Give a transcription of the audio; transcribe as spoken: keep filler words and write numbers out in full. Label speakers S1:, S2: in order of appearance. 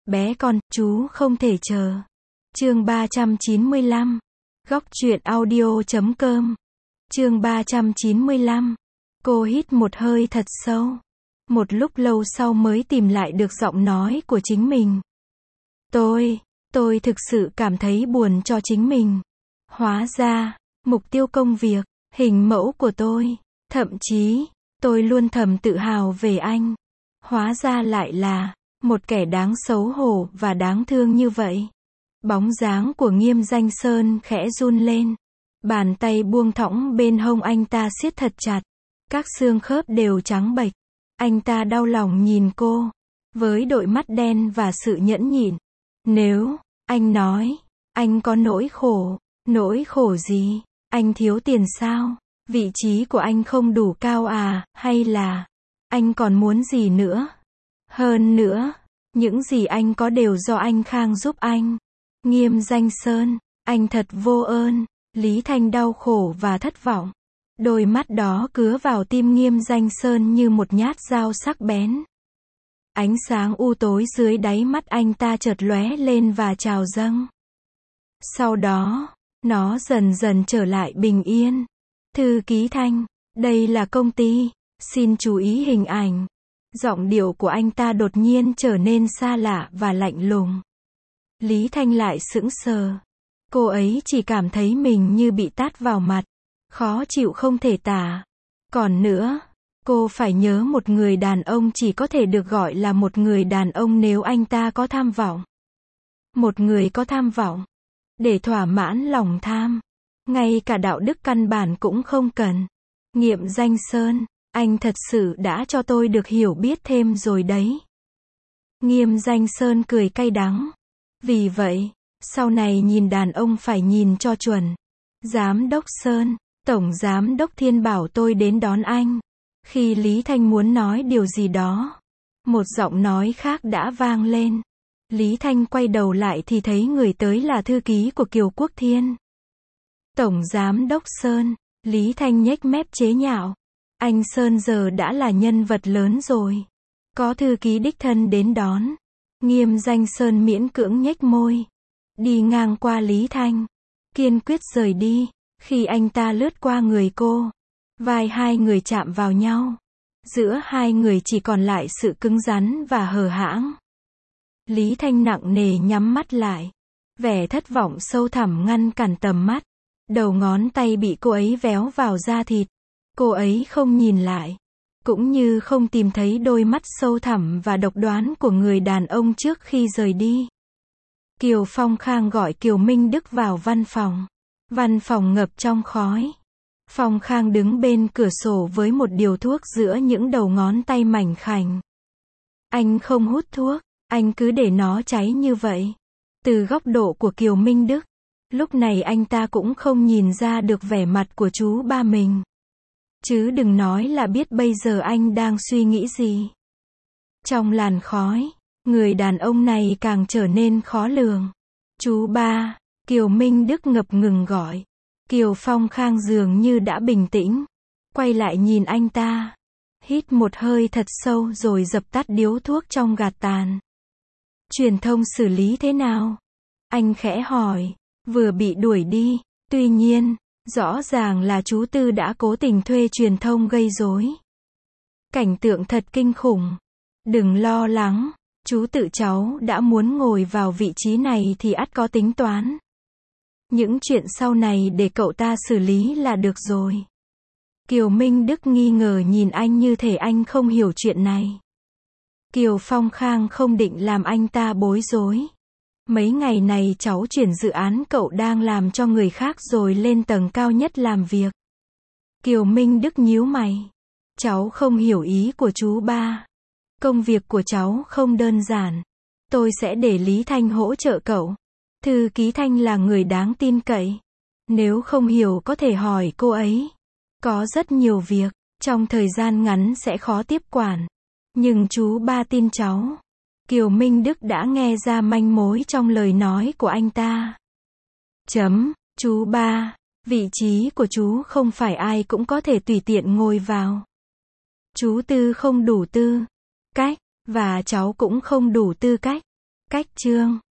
S1: bé con, chú không thể chờ. Chương ba trăm chín mươi lăm. Góc truyện audio chấm com. Chương ba trăm chín mươi lăm. Cô hít một hơi thật sâu. Một lúc lâu sau mới tìm lại được giọng nói của chính mình. Tôi, tôi thực sự cảm thấy buồn cho chính mình. Hóa ra, mục tiêu công việc, hình mẫu của tôi, thậm chí, tôi luôn thầm tự hào về anh. Hóa ra lại là một kẻ đáng xấu hổ và đáng thương như vậy. Bóng dáng của Nghiêm Danh Sơn khẽ run lên. Bàn tay buông thõng bên hông anh ta siết thật chặt. Các xương khớp đều trắng bệch. Anh ta đau lòng nhìn cô, với đôi mắt đen và sự nhẫn nhịn. Nếu, anh nói, anh có nỗi khổ, nỗi khổ gì? Anh thiếu tiền sao? Vị trí của anh không đủ cao à, hay là, anh còn muốn gì nữa? Hơn nữa, những gì anh có đều do anh Khang giúp anh. Nghiêm Danh Sơn, anh thật vô ơn. Lý Thanh đau khổ và thất vọng. Đôi mắt đó cứa vào tim Nghiêm Danh Sơn như một nhát dao sắc bén. Ánh sáng u tối dưới đáy mắt anh ta chợt lóe lên và trào dâng. Sau đó, nó dần dần trở lại bình yên. Thư ký Thanh, đây là công ty, xin chú ý hình ảnh. Giọng điệu của anh ta đột nhiên trở nên xa lạ và lạnh lùng. Lý Thanh lại sững sờ. Cô ấy chỉ cảm thấy mình như bị tát vào mặt. Khó chịu không thể tả. Còn nữa, cô phải nhớ một người đàn ông chỉ có thể được gọi là một người đàn ông nếu anh ta có tham vọng. Một người có tham vọng. Để thỏa mãn lòng tham. Ngay cả đạo đức căn bản cũng không cần. Nghiêm Danh Sơn, anh thật sự đã cho tôi được hiểu biết thêm rồi đấy. Nghiêm Danh Sơn cười cay đắng. Vì vậy, sau này nhìn đàn ông phải nhìn cho chuẩn. Giám đốc Sơn, Tổng Giám đốc Thiên bảo tôi đến đón anh. Khi Lý Thanh muốn nói điều gì đó, một giọng nói khác đã vang lên. Lý Thanh quay đầu lại thì thấy người tới là thư ký của Kiều Quốc Thiên. Tổng Giám đốc Sơn, Lý Thanh nhếch mép chế nhạo. Anh Sơn giờ đã là nhân vật lớn rồi. Có thư ký đích thân đến đón. Nghiêm Danh Sơn miễn cưỡng nhếch môi. Đi ngang qua Lý Thanh. Kiên quyết rời đi. Khi anh ta lướt qua người cô, vai hai người chạm vào nhau. Giữa hai người chỉ còn lại sự cứng rắn và hờ hãng. Lý Thanh nặng nề nhắm mắt lại. Vẻ thất vọng sâu thẳm ngăn cản tầm mắt. Đầu ngón tay bị cô ấy véo vào da thịt. Cô ấy không nhìn lại. Cũng như không tìm thấy đôi mắt sâu thẳm và độc đoán của người đàn ông trước khi rời đi. Kiều Phong Khang gọi Kiều Minh Đức vào văn phòng. Văn phòng ngập trong khói. Phong Khang đứng bên cửa sổ với một điều thuốc giữa những đầu ngón tay mảnh khảnh. Anh không hút thuốc, anh cứ để nó cháy như vậy. Từ góc độ của Kiều Minh Đức, lúc này anh ta cũng không nhìn ra được vẻ mặt của chú ba mình. Chứ đừng nói là biết bây giờ anh đang suy nghĩ gì. Trong làn khói, người đàn ông này càng trở nên khó lường. Chú ba, Kiều Minh Đức ngập ngừng gọi. Kiều Phong Khang dường như đã bình tĩnh. Quay lại nhìn anh ta. Hít một hơi thật sâu rồi dập tắt điếu thuốc trong gạt tàn. Truyền thông xử lý thế nào? Anh khẽ hỏi. Vừa bị đuổi đi. Tuy nhiên, rõ ràng là chú Tư đã cố tình thuê truyền thông gây rối. Cảnh tượng thật kinh khủng. Đừng lo lắng. Chú tự cháu đã muốn ngồi vào vị trí này thì ắt có tính toán. Những chuyện sau này để cậu ta xử lý là được rồi. Kiều Minh Đức nghi ngờ nhìn anh như thể anh không hiểu chuyện này. Kiều Phong Khang không định làm anh ta bối rối. Mấy ngày này cháu chuyển dự án cậu đang làm cho người khác rồi lên tầng cao nhất làm việc. Kiều Minh Đức nhíu mày. Cháu không hiểu ý của chú ba. Công việc của cháu không đơn giản. Tôi sẽ để Lý Thanh hỗ trợ cậu. Thư ký Thanh là người đáng tin cậy. Nếu không hiểu có thể hỏi cô ấy. Có rất nhiều việc, trong thời gian ngắn sẽ khó tiếp quản. Nhưng chú ba tin cháu. Kiều Minh Đức đã nghe ra manh mối trong lời nói của anh ta. Chấm, chú ba, vị trí của chú không phải ai cũng có thể tùy tiện ngồi vào. Chú Tư không đủ tư cách, và cháu cũng không đủ tư cách. Cách chương